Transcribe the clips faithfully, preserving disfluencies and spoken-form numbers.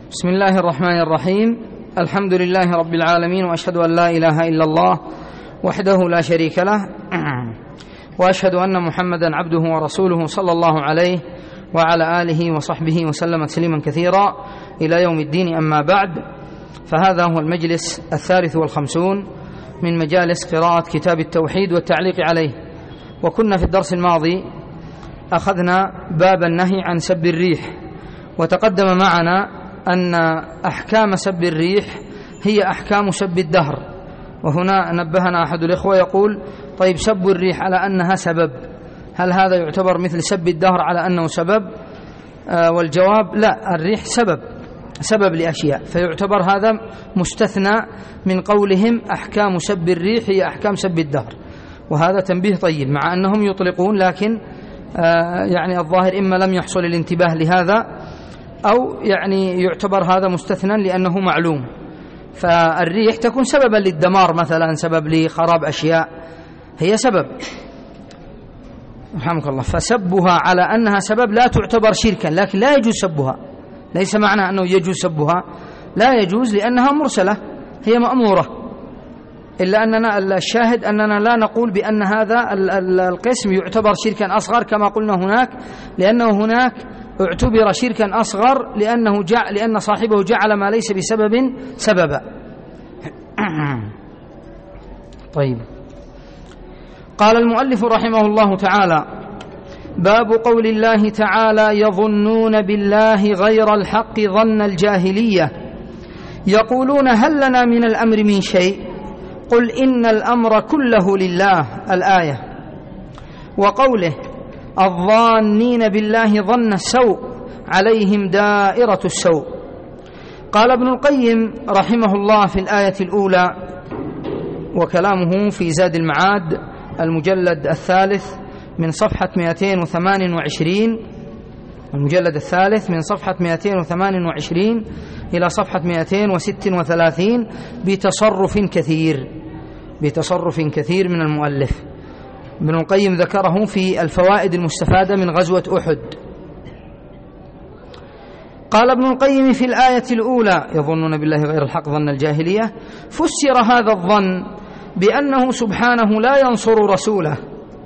بسم الله الرحمن الرحيم. الحمد لله رب العالمين، وأشهد أن لا إله إلا الله وحده لا شريك له، وأشهد أن محمدا عبده ورسوله صلى الله عليه وعلى آله وصحبه وسلم تسليما كثيرا إلى يوم الدين. أما بعد، فهذا هو المجلس الثالث والخمسون من مجالس قراءة كتاب التوحيد والتعليق عليه. وكنا في الدرس الماضي أخذنا باب النهي عن سب الريح، وتقدم معنا أن أحكام سب الريح هي أحكام سب الدهر. وهنا نبهنا أحد الإخوة يقول: طيب سب الريح على أنها سبب، هل هذا يعتبر مثل سب الدهر على أنه سبب؟ آه والجواب: لا، الريح سبب سبب لأشياء، فيعتبر هذا مستثنى من قولهم أحكام سب الريح هي أحكام سب الدهر. وهذا تنبيه طيب، مع أنهم يطلقون، لكن آه يعني الظاهر إما لم يحصل الانتباه لهذا، أو يعني يعتبر هذا مستثنى لأنه معلوم. فالريح تكون سببا للدمار مثلا، سبب لخراب أشياء، هي سبب، رحمك الله. فسبها على أنها سبب لا تعتبر شركا، لكن لا يجوز سبها. ليس معنى أنه يجوز سبها، لا يجوز لأنها مرسلة، هي مأمورة. إلا أننا الشاهد أننا لا نقول بأن هذا القسم يعتبر شركا أصغر كما قلنا هناك، لأنه هناك اعتبر شركا أصغر لأنه جعل لأن صاحبه جعل ما ليس بسبب سببا. طيب، قال المؤلف رحمه الله تعالى: باب قول الله تعالى: يظنون بالله غير الحق ظن الجاهلية، يقولون هل لنا من الأمر من شيء، قل إن الأمر كله لله، الآية. وقوله: الظانين بالله ظن السوء عليهم دائرة السوء. قال ابن القيم رحمه الله في الآية الأولى، وكلامه في زاد المعاد المجلد الثالث من صفحة مئتين وثمانية وعشرين، المجلد الثالث من صفحة مئتين وثمانية وعشرين إلى صفحة مئتين وستة وثلاثين، بتصرف كثير بتصرف كثير من المؤلف. ابن القيم ذكره في الفوائد المستفادة من غزوة أحد. قال ابن القيم في الآية الأولى: يظنون بالله غير الحق ظن الجاهلية، فسر هذا الظن بأنه سبحانه لا ينصر رسوله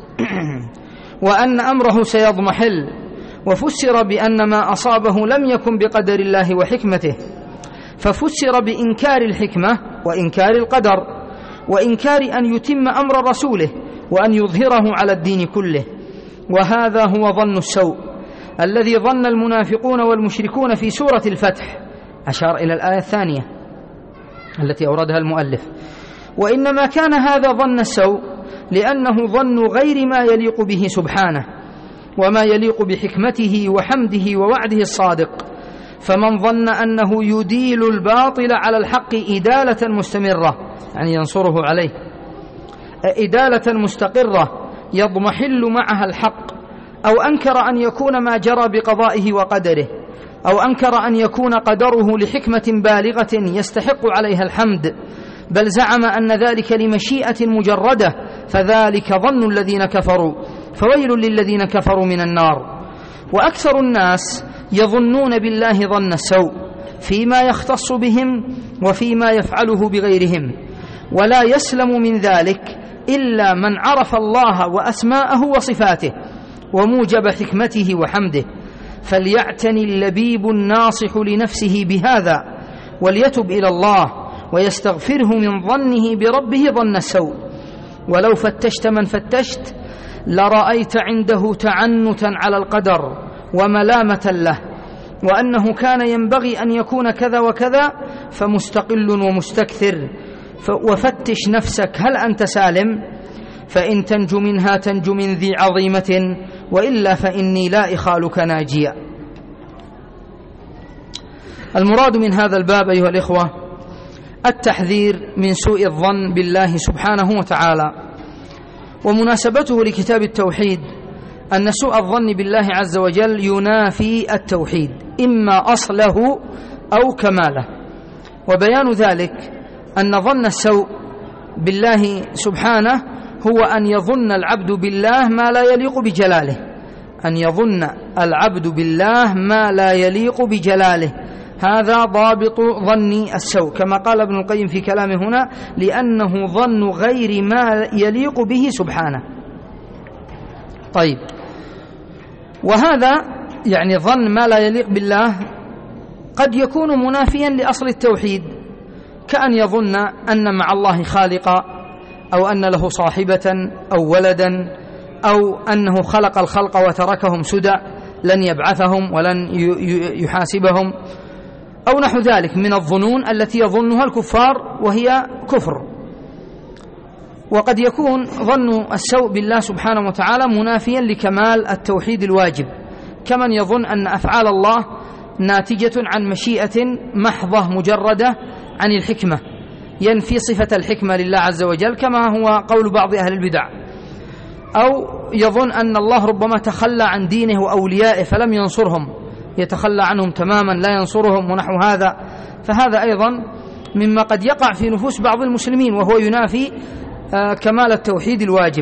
وأن أمره سيضمحل، وفسر بأن ما أصابه لم يكن بقدر الله وحكمته، ففسر بإنكار الحكمة وإنكار القدر وإنكار أن يتم أمر رسوله وأن يظهره على الدين كله. وهذا هو ظن السوء الذي ظن المنافقون والمشركون في سورة الفتح، أشار إلى الآية الثانية التي أوردها المؤلف. وإنما كان هذا ظن السوء لأنه ظن غير ما يليق به سبحانه وما يليق بحكمته وحمده ووعده الصادق. فمن ظن أنه يديل الباطل على الحق إدالة مستمرة، يعني ينصره عليه إدالة مستقرة يضمحل معها الحق، أو أنكر أن يكون ما جرى بقضائه وقدره، أو أنكر أن يكون قدره لحكمة بالغة يستحق عليها الحمد، بل زعم أن ذلك لمشيئة مجردة، فذلك ظن الذين كفروا، فويل للذين كفروا من النار. وأكثر الناس يظنون بالله ظن السوء فيما يختص بهم وفيما يفعله بغيرهم، ولا يسلم من ذلك إلا من عرف الله وأسماءه وصفاته وموجب حكمته وحمده. فليعتني اللبيب الناصح لنفسه بهذا، وليتب إلى الله ويستغفره من ظنه بربه ظن السوء. ولو فتشت من فتشت لرأيت عنده تعنتا على القدر وملامة له، وأنه كان ينبغي أن يكون كذا وكذا، فمستقل ومستكثر. وفتش نفسك هل أنت سالم، فإن تنجو منها تنجو من ذي عظيمة، وإلا فإني لا إخالك ناجيا. المراد من هذا الباب أيها الإخوة التحذير من سوء الظن بالله سبحانه وتعالى. ومناسبته لكتاب التوحيد أن سوء الظن بالله عز وجل ينافي التوحيد، إما أصله أو كماله. وبيان ذلك أن ظن السوء بالله سبحانه هو أن يظن العبد بالله ما لا يليق بجلاله، أن يظن العبد بالله ما لا يليق بجلاله، هذا ضابط ظن السوء كما قال ابن القيم في كلامه هنا، لأنه ظن غير ما يليق به سبحانه. طيب، وهذا يعني ظن ما لا يليق بالله قد يكون منافيا لأصل التوحيد، كأن يظن أن مع الله خالقا، أو أن له صاحبة أو ولدا، أو أنه خلق الخلق وتركهم سدى لن يبعثهم ولن يحاسبهم، أو نحو ذلك من الظنون التي يظنها الكفار وهي كفر. وقد يكون ظن السوء بالله سبحانه وتعالى منافيا لكمال التوحيد الواجب، كمن يظن أن أفعال الله ناتجة عن مشيئة محضة مجردة عن الحكمة، ينفي صفة الحكمة لله عز وجل كما هو قول بعض أهل البدع، أو يظن أن الله ربما تخلى عن دينه وأوليائه فلم ينصرهم، يتخلى عنهم تماما لا ينصرهم ونحو هذا، فهذا أيضا مما قد يقع في نفوس بعض المسلمين وهو ينافي كمال التوحيد الواجب.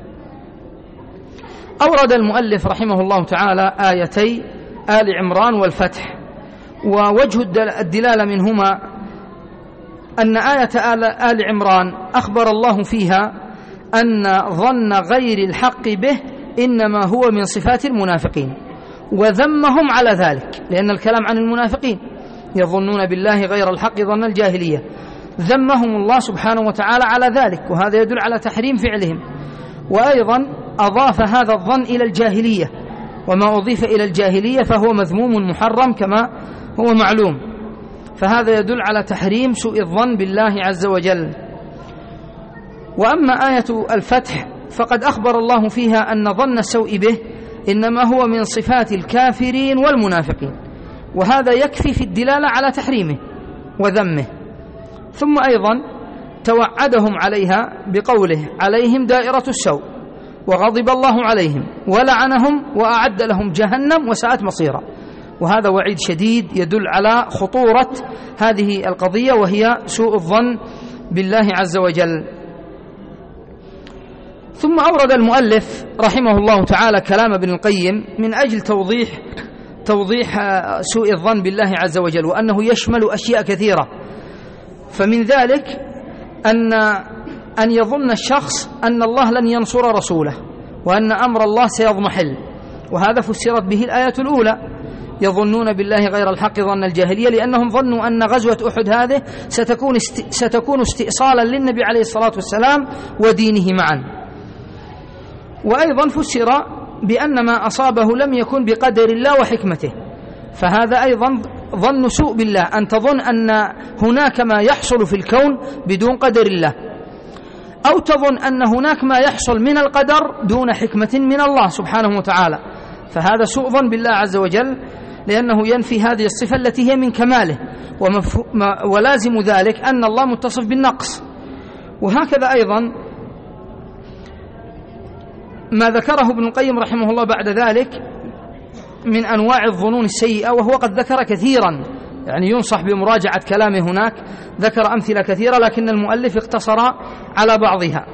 أورد المؤلف رحمه الله تعالى آيتي آل عمران والفتح، ووجه الدلالة منهما أن آية آل عمران أخبر الله فيها أن ظن غير الحق به إنما هو من صفات المنافقين، وذمهم على ذلك، لأن الكلام عن المنافقين يظنون بالله غير الحق ظن الجاهلية، ذمهم الله سبحانه وتعالى على ذلك، وهذا يدل على تحريم فعلهم. وأيضا أضاف هذا الظن إلى الجاهلية، وما أضيف إلى الجاهلية فهو مذموم محرم كما هو معلوم، فهذا يدل على تحريم سوء الظن بالله عز وجل. وأما آية الفتح فقد أخبر الله فيها أن ظن السوء به إنما هو من صفات الكافرين والمنافقين، وهذا يكفي في الدلالة على تحريمه وذمه. ثم أيضا توعدهم عليها بقوله عليهم دائرة السوء وغضب الله عليهم ولعنهم وأعد لهم جهنم وساءت مصيرا، وهذا وعيد شديد يدل على خطورة هذه القضية وهي سوء الظن بالله عز وجل. ثم أورد المؤلف رحمه الله تعالى كلام ابن القيم من أجل توضيح توضيح سوء الظن بالله عز وجل، وأنه يشمل أشياء كثيرة. فمن ذلك أن أن يظن الشخص أن الله لن ينصر رسوله، وأن أمر الله سيضمحل، وهذا فسرت به الآية الأولى يظنون بالله غير الحق ظن الجاهلية، لأنهم ظنوا أن غزوة أحد هذه ستكون ستكون استئصالا للنبي عليه الصلاة والسلام ودينه معا. وأيضا فسر بأن ما أصابه لم يكن بقدر الله وحكمته، فهذا أيضا ظن سوء بالله، أن تظن أن هناك ما يحصل في الكون بدون قدر الله، أو تظن أن هناك ما يحصل من القدر دون حكمة من الله سبحانه وتعالى، فهذا سوء ظن بالله عز وجل، لأنه ينفي هذه الصفة التي هي من كماله، ولازم ذلك أن الله متصف بالنقص. وهكذا أيضا ما ذكره ابن القيم رحمه الله بعد ذلك من أنواع الظنون السيئة، وهو قد ذكر كثيرا، يعني ينصح بمراجعة كلامه هناك، ذكر أمثلة كثيرة لكن المؤلف اقتصر على بعضها.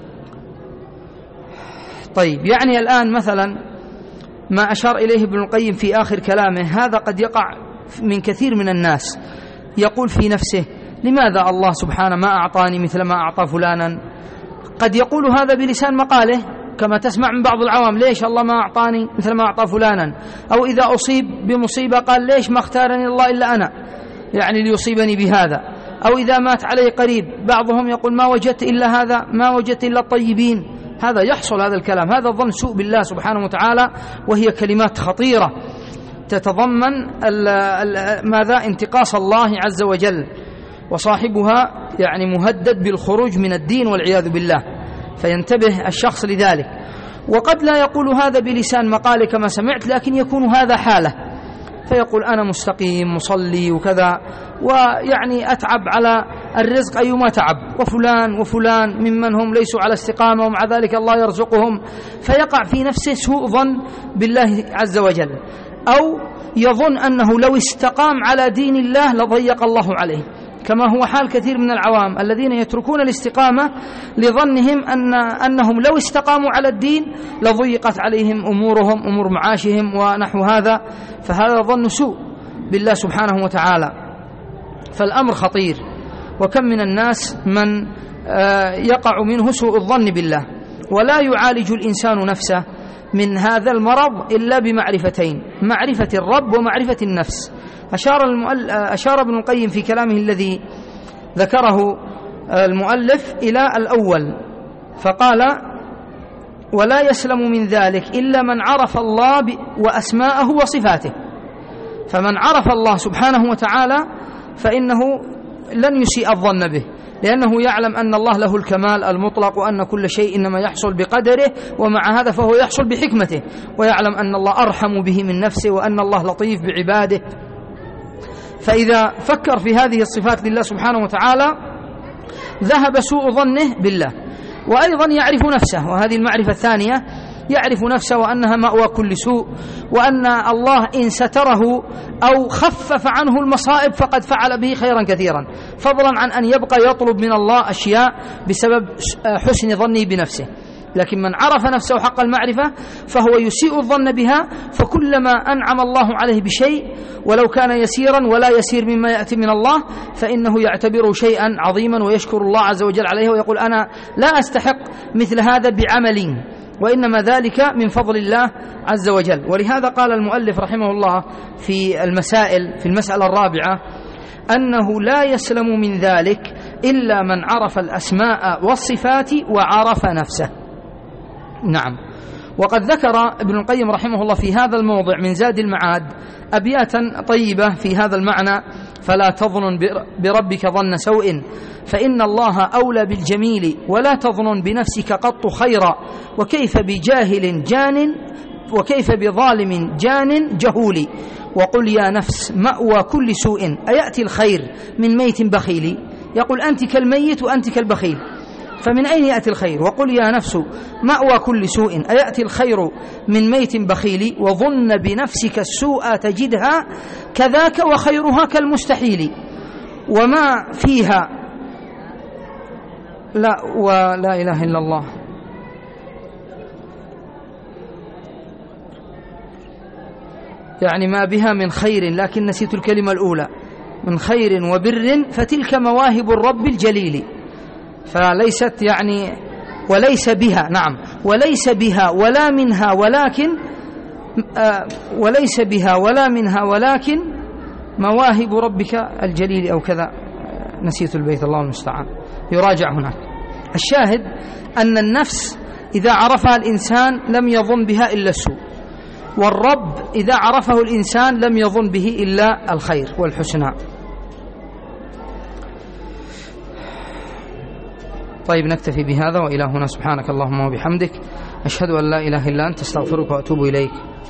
طيب، يعني الآن مثلا ما أشار إليه ابن القيم في آخر كلامه هذا قد يقع من كثير من الناس، يقول في نفسه لماذا الله سبحانه ما أعطاني مثل ما أعطى فلانا؟ قد يقول هذا بلسان مقاله كما تسمع من بعض العوام، ليش الله ما أعطاني مثل ما أعطى فلانا؟ أو إذا أصيب بمصيبة قال ليش ما اختارني الله إلا أنا، يعني ليصيبني بهذا. أو إذا مات عليه قريب بعضهم يقول ما وجدت إلا هذا، ما وجدت إلا الطيبين. هذا يحصل هذا الكلام، هذا ظن سوء بالله سبحانه وتعالى، وهي كلمات خطيرة تتضمن ماذا؟ انتقاص الله عز وجل، وصاحبها يعني مهدد بالخروج من الدين والعياذ بالله، فينتبه الشخص لذلك. وقد لا يقول هذا بلسان مقاله كما سمعت، لكن يكون هذا حاله، فيقول أنا مستقيم مصلي وكذا، ويعني أتعب على الرزق أيما تعب، وفلان وفلان ممن هم ليسوا على استقامة ومع ذلك الله يرزقهم، فيقع في نفسه سوء ظن بالله عز وجل. أو يظن أنه لو استقام على دين الله لضيق الله عليه، كما هو حال كثير من العوام الذين يتركون الاستقامة لظنهم أن أنهم لو استقاموا على الدين لضيقت عليهم أمورهم، أمور معاشهم ونحو هذا، فهذا ظن سوء. بالله سبحانه وتعالى. فالأمر خطير، وكم من الناس من يقع منه سوء الظن بالله، ولا يعالج الإنسان نفسه من هذا المرض إلا بمعرفتين: معرفة الرب ومعرفة النفس. أشار, أشار ابن القيم في كلامه الذي ذكره المؤلف إلى الأول فقال: ولا يسلم من ذلك إلا من عرف الله وأسماءه وصفاته. فمن عرف الله سبحانه وتعالى فإنه لن يسيء الظن به، لأنه يعلم أن الله له الكمال المطلق، وأن كل شيء إنما يحصل بقدره، ومع هذا فهو يحصل بحكمته، ويعلم أن الله أرحم به من نفسه، وأن الله لطيف بعباده. فإذا فكر في هذه الصفات لله سبحانه وتعالى ذهب سوء ظنه بالله. وأيضا يعرف نفسه، وهذه المعرفة الثانية، يعرف نفسه وأنها مأوى كل سوء، وأن الله إن ستره أو خفف عنه المصائب فقد فعل به خيرا كثيرا، فضلا عن أن يبقى يطلب من الله أشياء بسبب حسن ظنه بنفسه. لكن من عرف نفسه حق المعرفة فهو يسيء الظن بها، فكلما أنعم الله عليه بشيء ولو كان يسيرا ولا يسير مما يأتي من الله فإنه يعتبره شيئا عظيما ويشكر الله عز وجل عليه، ويقول: أنا لا أستحق مثل هذا بعمل، وإنما ذلك من فضل الله عز وجل. ولهذا قال المؤلف رحمه الله في المسائل في المسألة الرابعة أنه لا يسلم من ذلك إلا من عرف الأسماء والصفات وعرف نفسه. نعم. وقد ذكر ابن القيم رحمه الله في هذا الموضع من زاد المعاد أبياتا طيبة في هذا المعنى: فلا تظن بربك ظن سوء فإن الله أولى بالجميل، ولا تظن بنفسك قط خيرا، وكيف بجاهل جان وكيف بظالم جان جهول، وقل يا نفس مأوى كل سوء أيأتي الخير من ميت بخيل. يقول: أنت كالميت وأنت كالبخيل، فمن أين يأتي الخير؟ وقل يا نفس مأوى كل سوء أيأتي الخير من ميت بخيل، وظن بنفسك السوء تجدها كذاك وخيرها كالمستحيل، وما فيها لا ولا إله إلا الله يعني ما بها من خير، لكن نسيت الكلمة الأولى: من خير وبر فتلك مواهب الرب الجليل. فليست يعني وليس بها، نعم، وليس بها ولا منها ولكن آه وليس بها ولا منها ولكن مواهب ربك الجليل أو كذا، نسيت البيت الله المستعان، يراجع هناك. الشاهد أن النفس إذا عرفها الإنسان لم يظن بها إلا السوء، والرب إذا عرفه الإنسان لم يظن به إلا الخير والحسنى. طيب، نكتفي بهذا، وإلى هنا. سبحانك اللهم وبحمدك، أشهد أن لا إله إلا أنت، استغفرك وأتوب إليك.